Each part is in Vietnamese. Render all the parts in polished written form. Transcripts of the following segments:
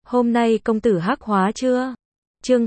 Hôm nay công tử hắc hóa chưa? Chương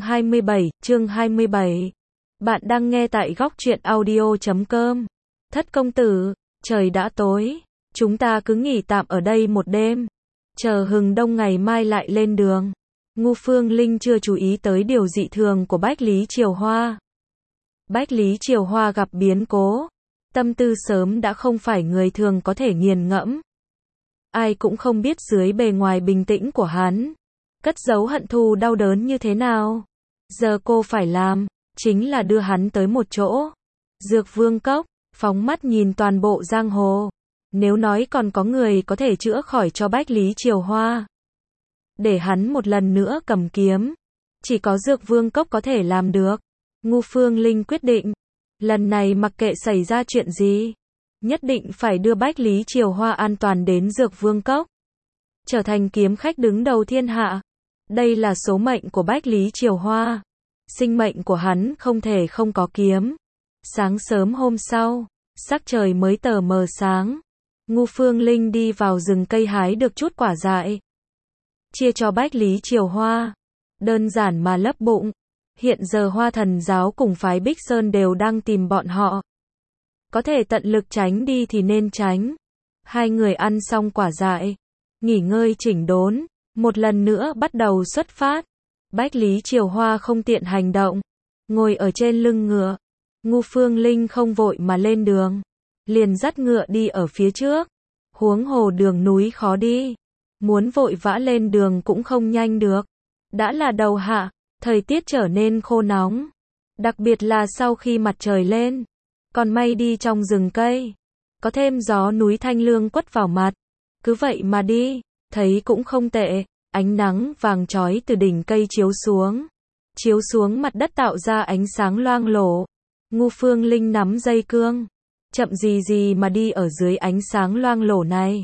27. Bạn đang nghe tại góc truyện audio.com. Thất công tử, trời đã tối, chúng ta cứ nghỉ tạm ở đây một đêm, chờ hừng đông ngày mai lại lên đường. Ngu Phương Linh chưa chú ý tới điều dị thường của Bách Lý Triều Hoa. Bách Lý Triều Hoa gặp biến cố, tâm tư sớm đã không phải người thường có thể nghiền ngẫm. Ai cũng không biết dưới bề ngoài bình tĩnh của hắn, cất giấu hận thù đau đớn như thế nào. Giờ cô phải làm, chính là đưa hắn tới một chỗ. Dược Vương Cốc, phóng mắt nhìn toàn bộ giang hồ. Nếu nói còn có người có thể chữa khỏi cho Bách Lý Triều Hoa, để hắn một lần nữa cầm kiếm, chỉ có Dược Vương Cốc có thể làm được. Ngu Phương Linh quyết định, lần này mặc kệ xảy ra chuyện gì, nhất định phải đưa Bách Lý Triều Hoa an toàn đến Dược Vương Cốc, trở thành kiếm khách đứng đầu thiên hạ. Đây là số mệnh của Bách Lý Triều Hoa. Sinh mệnh của hắn không thể không có kiếm. Sáng sớm hôm sau, sắc trời mới tờ mờ sáng, Ngu Phương Linh đi vào rừng cây hái được chút quả dại, chia cho Bách Lý Triều Hoa. Đơn giản mà lấp bụng. Hiện giờ Hoa Thần giáo cùng phái Bích Sơn đều đang tìm bọn họ. Có thể tận lực tránh đi thì nên tránh. Hai người ăn xong quả dại, nghỉ ngơi chỉnh đốn, một lần nữa bắt đầu xuất phát. Bách Lý Triều Hoa không tiện hành động, ngồi ở trên lưng ngựa. Ngu Phương Linh không vội mà lên đường, liền dắt ngựa đi ở phía trước. Huống hồ đường núi khó đi, muốn vội vã lên đường cũng không nhanh được. Đã là đầu hạ, thời tiết trở nên khô nóng, đặc biệt là sau khi mặt trời lên. Còn may đi trong rừng cây, có thêm gió núi thanh lương quất vào mặt. Cứ vậy mà đi, thấy cũng không tệ. Ánh nắng vàng chói từ đỉnh cây chiếu xuống mặt đất tạo ra ánh sáng loang lổ. Ngu Phương Linh nắm dây cương, chậm gì mà đi ở dưới ánh sáng loang lổ này.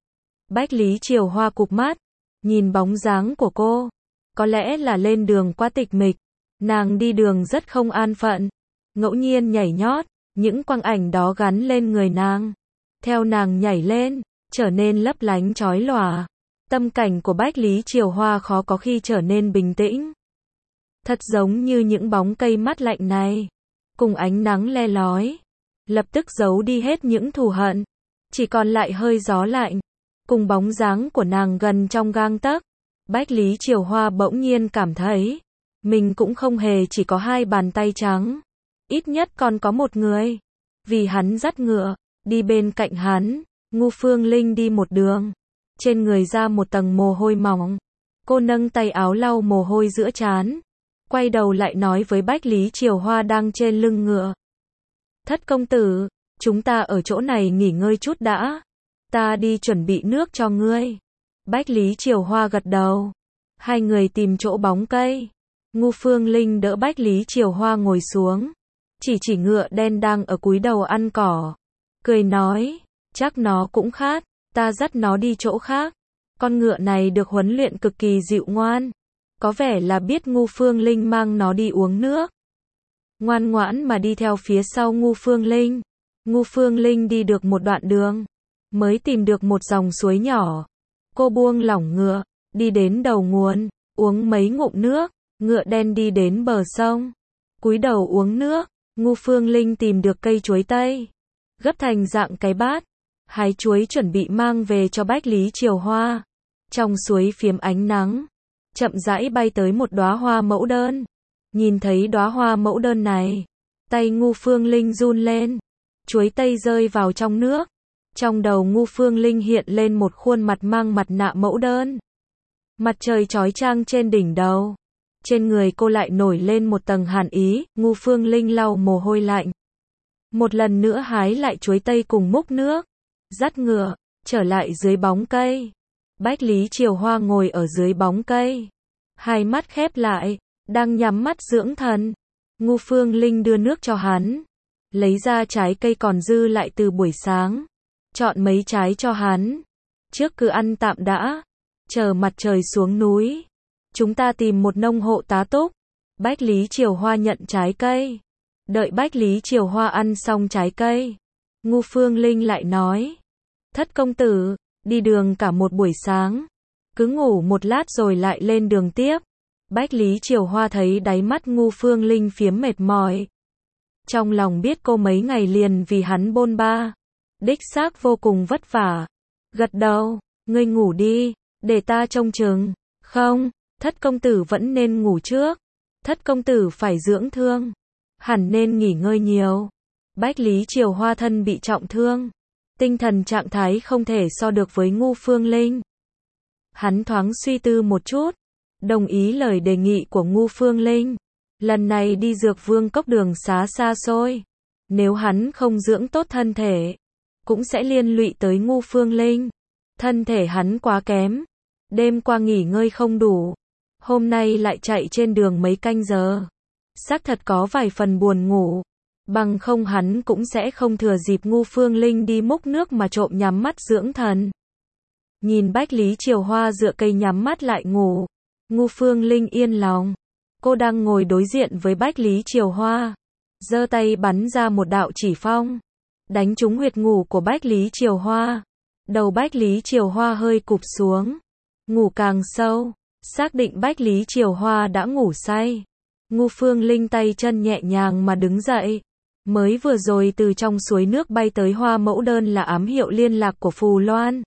Bách Lý Triều Hoa cụp mắt, nhìn bóng dáng của cô. Có lẽ là lên đường quá tịch mịch, nàng đi đường rất không an phận, ngẫu nhiên nhảy nhót, những quang ảnh đó gắn lên người nàng, theo nàng nhảy lên, trở nên lấp lánh chói lòa. Tâm cảnh của Bách Lý Triều Hoa khó có khi trở nên bình tĩnh. Thật giống như những bóng cây mát lạnh này, cùng ánh nắng le lói, lập tức giấu đi hết những thù hận, chỉ còn lại hơi gió lạnh, cùng bóng dáng của nàng gần trong gang tấc. Bách Lý Triều Hoa bỗng nhiên cảm thấy, mình cũng không hề chỉ có hai bàn tay trắng, ít nhất còn có một người. Vì hắn dắt ngựa, đi bên cạnh hắn, Ngu Phương Linh đi một đường, trên người ra một tầng mồ hôi mỏng. Cô nâng tay áo lau mồ hôi giữa trán, quay đầu lại nói với Bách Lý Triều Hoa đang trên lưng ngựa. Thất công tử, chúng ta ở chỗ này nghỉ ngơi chút đã, ta đi chuẩn bị nước cho ngươi. Bách Lý Triều Hoa gật đầu. Hai người tìm chỗ bóng cây. Ngu Phương Linh đỡ Bách Lý Triều Hoa ngồi xuống, chỉ ngựa đen đang ở cúi đầu ăn cỏ, cười nói, chắc nó cũng khát, ta dắt nó đi chỗ khác. Con ngựa này được huấn luyện cực kỳ dịu ngoan, có vẻ là biết Ngu Phương Linh mang nó đi uống nước, ngoan ngoãn mà đi theo phía sau Ngu Phương Linh. Ngu Phương Linh đi được một đoạn đường, mới tìm được một dòng suối nhỏ. Cô buông lỏng ngựa, đi đến đầu nguồn, uống mấy ngụm nước. Ngựa đen đi đến bờ sông, cúi đầu uống nước. Ngu Phương Linh tìm được cây chuối tây, gấp thành dạng cái bát, hái chuối chuẩn bị mang về cho Bách Lý Triều Hoa. Trong suối phiếm ánh nắng, chậm rãi bay tới một đóa hoa mẫu đơn. Nhìn thấy đóa hoa mẫu đơn này, tay Ngu Phương Linh run lên, chuối tây rơi vào trong nước. Trong đầu Ngu Phương Linh hiện lên một khuôn mặt mang mặt nạ mẫu đơn. Mặt trời chói chang trên đỉnh đầu, trên người cô lại nổi lên một tầng hàn ý. Ngu Phương Linh lau mồ hôi lạnh, một lần nữa hái lại chuối tây cùng múc nước, dắt ngựa trở lại dưới bóng cây. Bách Lý Triều Hoa ngồi ở dưới bóng cây, hai mắt khép lại, đang nhắm mắt dưỡng thần. Ngu Phương Linh đưa nước cho hắn, lấy ra trái cây còn dư lại từ buổi sáng, chọn mấy trái cho hắn. Trước cứ ăn tạm đã, chờ mặt trời xuống núi, chúng ta tìm một nông hộ tá túc. Bách Lý Triều Hoa nhận trái cây. Đợi Bách Lý Triều Hoa ăn xong trái cây, Ngu Phương Linh lại nói, thất công tử, đi đường cả một buổi sáng, cứ ngủ một lát rồi lại lên đường tiếp. Bách Lý Triều Hoa thấy đáy mắt Ngu Phương Linh phiếm mệt mỏi. Trong lòng biết cô mấy ngày liền vì hắn bôn ba. Đích xác vô cùng vất vả. Gật đầu, ngươi ngủ đi, để ta trông chừng. Không, Thất công tử vẫn nên ngủ trước. Thất công tử phải dưỡng thương. Hẳn nên nghỉ ngơi nhiều. Bách Lý Triều Hoa thân bị trọng thương. Tinh thần trạng thái không thể so được với Ngu Phương Linh. Hắn thoáng suy tư một chút. Đồng ý lời đề nghị của Ngu Phương Linh. Lần này đi Dược Vương Cốc đường xá xa xôi. Nếu hắn không dưỡng tốt thân thể, cũng sẽ liên lụy tới Ngu Phương Linh. Thân thể hắn quá kém. Đêm qua nghỉ ngơi không đủ. Hôm nay lại chạy trên đường mấy canh giờ. Xác thật có vài phần buồn ngủ. Bằng không hắn cũng sẽ không thừa dịp Ngu Phương Linh đi múc nước mà trộm nhắm mắt dưỡng thần. Nhìn Bách Lý Triều Hoa dựa cây nhắm mắt lại ngủ. Ngu Phương Linh yên lòng. Cô đang ngồi đối diện với Bách Lý Triều Hoa. Giơ tay bắn ra một đạo chỉ phong. Đánh trúng huyệt ngủ của Bách Lý Triều Hoa. Đầu Bách Lý Triều Hoa hơi cụp xuống. Ngủ càng sâu. Xác định Bách Lý Triều Hoa đã ngủ say. Ngu Phương Linh tay chân nhẹ nhàng mà đứng dậy. Mới vừa rồi từ trong suối nước bay tới Hoa Mẫu Đơn là ám hiệu liên lạc của Phù Loan.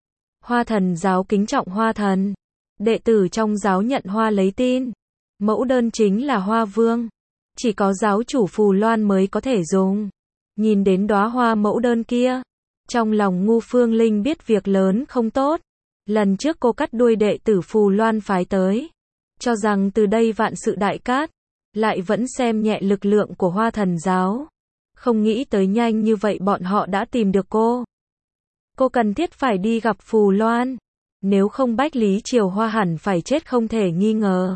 Hoa Thần giáo kính trọng Hoa Thần. Đệ tử trong giáo nhận Hoa lấy tin. Mẫu Đơn chính là Hoa Vương. Chỉ có giáo chủ Phù Loan mới có thể dùng. Nhìn đến đóa hoa mẫu đơn kia. Trong lòng Ngu Phương Linh biết việc lớn không tốt. Lần trước cô cắt đuôi đệ tử Phù Loan phái tới. Cho rằng từ đây vạn sự đại cát. Lại vẫn xem nhẹ lực lượng của Hoa Thần giáo. Không nghĩ tới nhanh như vậy bọn họ đã tìm được cô. Cô cần thiết phải đi gặp Phù Loan. Nếu không Bách Lý Triều Hoa hẳn phải chết không thể nghi ngờ.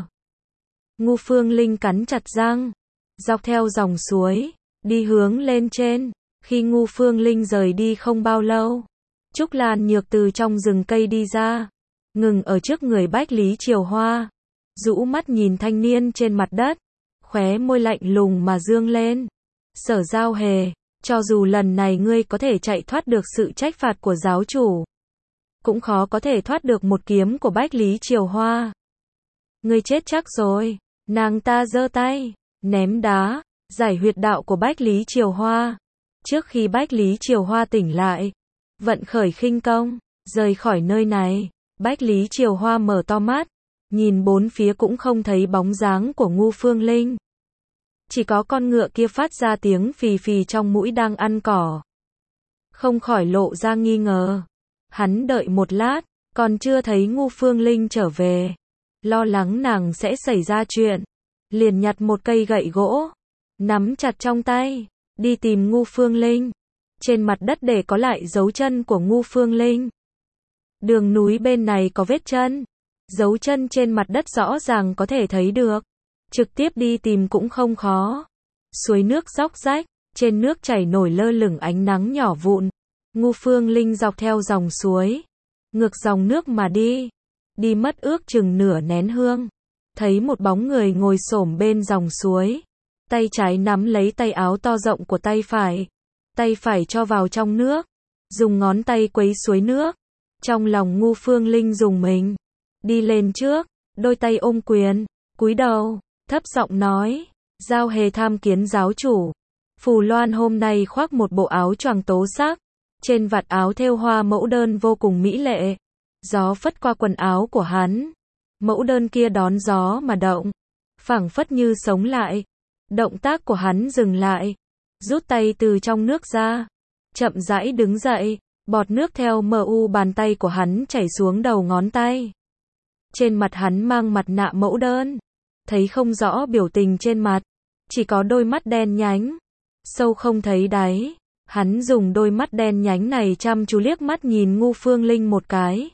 Ngu Phương Linh cắn chặt răng. Dọc theo dòng suối. Đi hướng lên trên. Khi Ngu Phương Linh rời đi không bao lâu. Trúc Lan Nhược từ trong rừng cây đi ra. Ngừng ở trước người Bách Lý Triều Hoa. Rũ mắt nhìn thanh niên trên mặt đất. Khóe môi lạnh lùng mà dương lên. Sở Giao Hề, cho dù lần này ngươi có thể chạy thoát được sự trách phạt của giáo chủ, cũng khó có thể thoát được một kiếm của Bách Lý Triều Hoa. Ngươi chết chắc rồi. Nàng ta giơ tay, ném đá, giải huyệt đạo của Bách Lý Triều Hoa. Trước khi Bách Lý Triều Hoa tỉnh lại, vận khởi khinh công, rời khỏi nơi này. Bách Lý Triều Hoa mở to mắt, nhìn bốn phía cũng không thấy bóng dáng của Ngu Phương Linh. Chỉ có con ngựa kia phát ra tiếng phì phì trong mũi đang ăn cỏ. Không khỏi lộ ra nghi ngờ. Hắn đợi một lát, còn chưa thấy Ngu Phương Linh trở về. Lo lắng nàng sẽ xảy ra chuyện. Liền nhặt một cây gậy gỗ, nắm chặt trong tay, đi tìm Ngu Phương Linh. Trên mặt đất để có lại dấu chân của Ngu Phương Linh. Đường núi bên này có vết chân. Dấu chân trên mặt đất rõ ràng có thể thấy được. Trực tiếp đi tìm cũng không khó. Suối nước róc rách, trên nước chảy nổi lơ lửng ánh nắng nhỏ vụn. Ngu Phương Linh dọc theo dòng suối, ngược dòng nước mà đi. Đi mất ước chừng nửa nén hương. Thấy một bóng người ngồi xổm bên dòng suối. Tay trái nắm lấy tay áo to rộng của tay phải. Tay phải cho vào trong nước. Dùng ngón tay quấy suối nước. Trong lòng Ngu Phương Linh dùng mình. Đi lên trước, đôi tay ôm quyền, cúi đầu, thấp giọng nói. Giao Hề tham kiến giáo chủ. Phù Loan hôm nay khoác một bộ áo choàng tố sắc. Trên vạt áo thêu hoa mẫu đơn vô cùng mỹ lệ. Gió phất qua quần áo của hắn. Mẫu đơn kia đón gió mà động. Phảng phất như sống lại. Động tác của hắn dừng lại. Rút tay từ trong nước ra. Chậm rãi đứng dậy. Bọt nước theo mu bàn tay của hắn chảy xuống đầu ngón tay. Trên mặt hắn mang mặt nạ mẫu đơn. Thấy không rõ biểu tình trên mặt. Chỉ có đôi mắt đen nhánh. Sâu không thấy đáy. Hắn dùng đôi mắt đen nhánh này chăm chú liếc mắt nhìn Ngu Phương Linh một cái.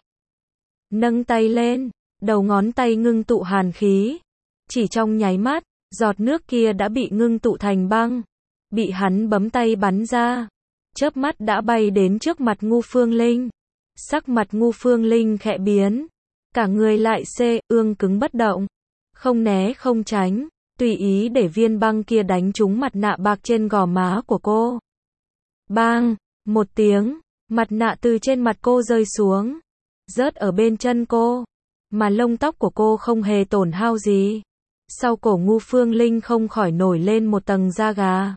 Nâng tay lên. Đầu ngón tay ngưng tụ hàn khí. Chỉ trong nháy mắt, giọt nước kia đã bị ngưng tụ thành băng. Bị hắn bấm tay bắn ra. Chớp mắt đã bay đến trước mặt Ngu Phương Linh. Sắc mặt Ngu Phương Linh khẽ biến. Cả người lại ương cứng bất động. Không né không tránh. Tùy ý để viên băng kia đánh trúng mặt nạ bạc trên gò má của cô. Bang! Một tiếng. Mặt nạ từ trên mặt cô rơi xuống. rớt ở bên chân cô, mà lông tóc của cô không hề tổn hao gì. Sau cổ Ngu Phương Linh không khỏi nổi lên một tầng da gà.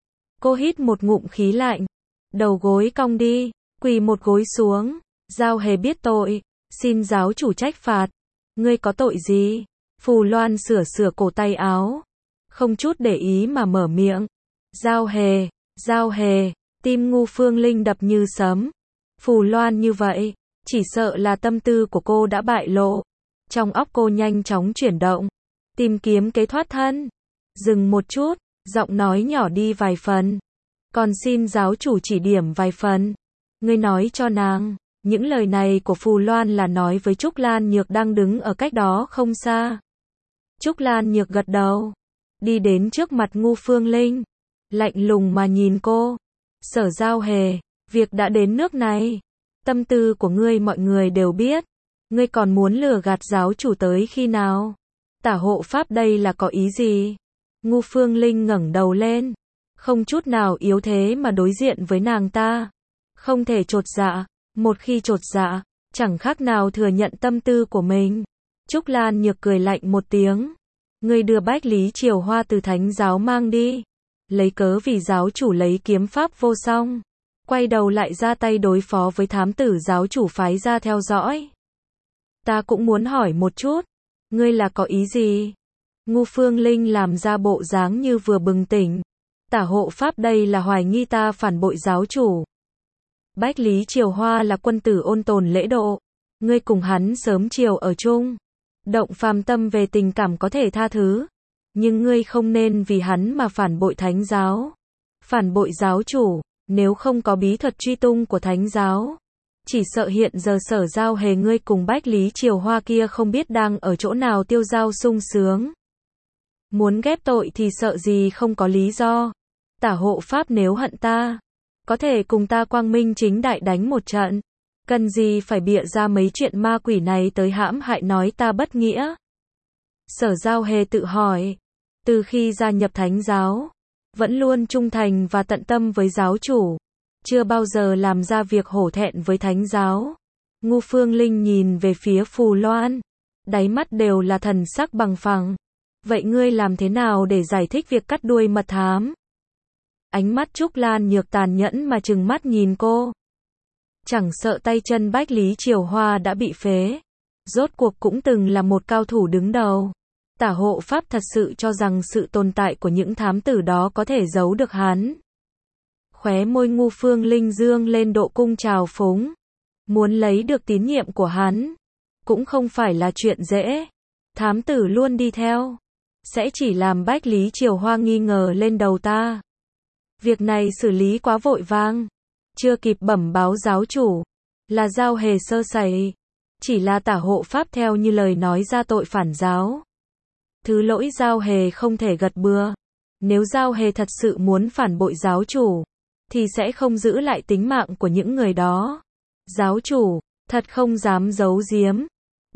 Cô hít một ngụm khí lạnh, đầu gối cong đi, quỳ một gối xuống. Giao Hề biết tội, xin giáo chủ trách phạt. Ngươi có tội gì? Phù Loan sửa sửa cổ tay áo, không chút để ý mà mở miệng. Giao Hề, Giao Hề, tim Ngu Phương Linh đập như sấm. Phù Loan như vậy, chỉ sợ là tâm tư của cô đã bại lộ. Trong óc cô nhanh chóng chuyển động, tìm kiếm kế thoát thân. Dừng một chút, giọng nói nhỏ đi vài phần. Còn xin giáo chủ chỉ điểm vài phần. Ngươi nói cho nàng. Những lời này của Phù Loan là nói với Trúc Lan Nhược đang đứng ở cách đó không xa. Trúc Lan Nhược gật đầu, đi đến trước mặt Ngu Phương Linh, lạnh lùng mà nhìn cô. Sở Giao Hề, việc đã đến nước này, tâm tư của ngươi mọi người đều biết, ngươi còn muốn lừa gạt giáo chủ tới khi nào? Tả hộ pháp đây là có ý gì? Ngu Phương Linh ngẩng đầu lên, không chút nào yếu thế mà đối diện với nàng ta. Không thể chột dạ, một khi chột dạ, chẳng khác nào thừa nhận tâm tư của mình. Trúc Lan Nhược cười lạnh một tiếng. Ngươi đưa Bách Lý Triều Hoa từ thánh giáo mang đi. Lấy cớ vì giáo chủ lấy kiếm pháp vô song. Quay đầu lại ra tay đối phó với thám tử giáo chủ phái ra theo dõi. Ta cũng muốn hỏi một chút. Ngươi là có ý gì? Ngu Phương Linh làm ra bộ dáng như vừa bừng tỉnh. Tả hộ pháp đây là hoài nghi ta phản bội giáo chủ. Bách Lý Triều Hoa là quân tử ôn tồn lễ độ. Ngươi cùng hắn sớm chiều ở chung. Động phàm tâm về tình cảm có thể tha thứ. Nhưng ngươi không nên vì hắn mà phản bội thánh giáo. Phản bội giáo chủ, nếu không có bí thuật truy tung của thánh giáo. Chỉ sợ hiện giờ Sở Giao Hề ngươi cùng Bách Lý Triều Hoa kia không biết đang ở chỗ nào tiêu dao sung sướng. Muốn ghép tội thì sợ gì không có lý do. Tả hộ pháp nếu hận ta, có thể cùng ta quang minh chính đại đánh một trận. Cần gì phải bịa ra mấy chuyện ma quỷ này tới hãm hại nói ta bất nghĩa. Sở Giao Hề tự hỏi, từ khi gia nhập thánh giáo, vẫn luôn trung thành và tận tâm với giáo chủ, chưa bao giờ làm ra việc hổ thẹn với thánh giáo. Ngu Phương Linh nhìn về phía Phù Loan, đáy mắt đều là thần sắc bằng phẳng. Vậy ngươi làm thế nào để giải thích việc cắt đuôi mật thám? Ánh mắt Trúc Lan Nhược tàn nhẫn mà trừng mắt nhìn cô. Chẳng sợ tay chân Bách Lý Triều Hoa đã bị phế. Rốt cuộc cũng từng là một cao thủ đứng đầu. Tả hộ pháp thật sự cho rằng sự tồn tại của những thám tử đó có thể giấu được hắn. Khóe môi Ngu Phương Linh dương lên độ cung trào phúng. Muốn lấy được tín nhiệm của hắn, cũng không phải là chuyện dễ. Thám tử luôn đi theo, sẽ chỉ làm Bách Lý Triều Hoa nghi ngờ lên đầu ta. Việc này xử lý quá vội vàng. Chưa kịp bẩm báo giáo chủ, là Giao Hề sơ sẩy. Chỉ là tả hộ pháp theo như lời nói ra tội phản giáo. Thứ lỗi Giao Hề không thể gật bừa. Nếu Giao Hề thật sự muốn phản bội giáo chủ, thì sẽ không giữ lại tính mạng của những người đó. Giáo chủ, thật không dám giấu giếm.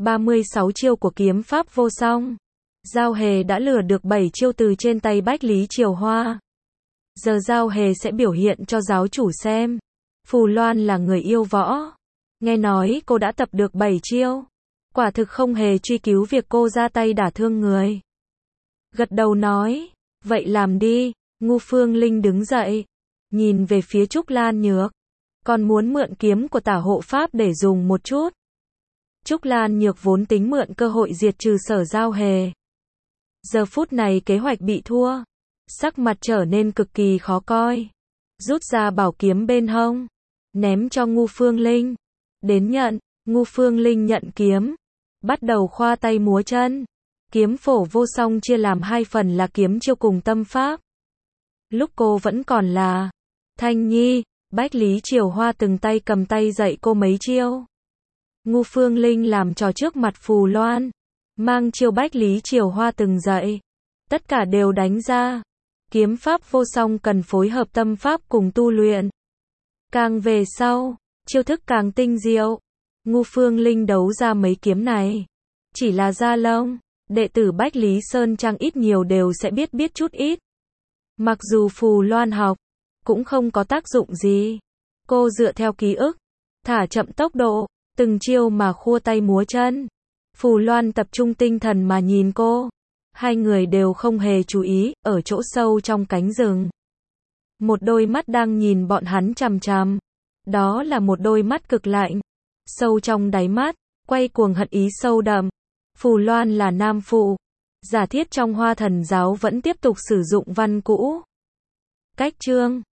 36 chiêu của kiếm pháp vô song. Giao Hề đã lừa được 7 chiêu từ trên tay Bách Lý Triều Hoa. Giờ Giao Hề sẽ biểu hiện cho giáo chủ xem. Phù Loan là người yêu võ. Nghe nói cô đã tập được 7 chiêu. Quả thực không hề truy cứu việc cô ra tay đả thương người. Gật đầu nói, vậy làm đi. Ngu Phương Linh đứng dậy, nhìn về phía Trúc Lan Nhược. Còn muốn mượn kiếm của tả hộ pháp để dùng một chút. Trúc Lan Nhược vốn tính mượn cơ hội diệt trừ Sở Giao Hề. Giờ phút này kế hoạch bị thua. Sắc mặt trở nên cực kỳ khó coi. Rút ra bảo kiếm bên hông, ném cho Ngu Phương Linh. Đến nhận. Ngu Phương Linh nhận kiếm, bắt đầu khoa tay múa chân. Kiếm phổ vô song chia làm 2 phần là kiếm chiêu cùng tâm pháp. Lúc cô vẫn còn là Thanh Nhi, Bách Lý Triều Hoa từng tay cầm tay dạy cô mấy chiêu. Ngu Phương Linh làm trò trước mặt Phù Loan, mang chiêu Bách Lý Triều Hoa từng dạy, tất cả đều đánh ra. Kiếm pháp vô song cần phối hợp tâm pháp cùng tu luyện. Càng về sau, chiêu thức càng tinh diệu. Ngu Phương Linh đấu ra mấy kiếm này, chỉ là da lông, đệ tử Bách Lý Sơn Trang ít nhiều đều sẽ biết chút ít. Mặc dù Phù Loan học, cũng không có tác dụng gì. Cô dựa theo ký ức, thả chậm tốc độ, từng chiêu mà khua tay múa chân. Phù Loan tập trung tinh thần mà nhìn cô. Hai người đều không hề chú ý, ở chỗ sâu trong cánh rừng. Một đôi mắt đang nhìn bọn hắn chằm chằm. Đó là một đôi mắt cực lạnh. Sâu trong đáy mắt, quay cuồng hận ý sâu đậm. Phù Loan là nam phụ. Giả thiết trong Hoa Thần giáo vẫn tiếp tục sử dụng văn cũ. Cách chương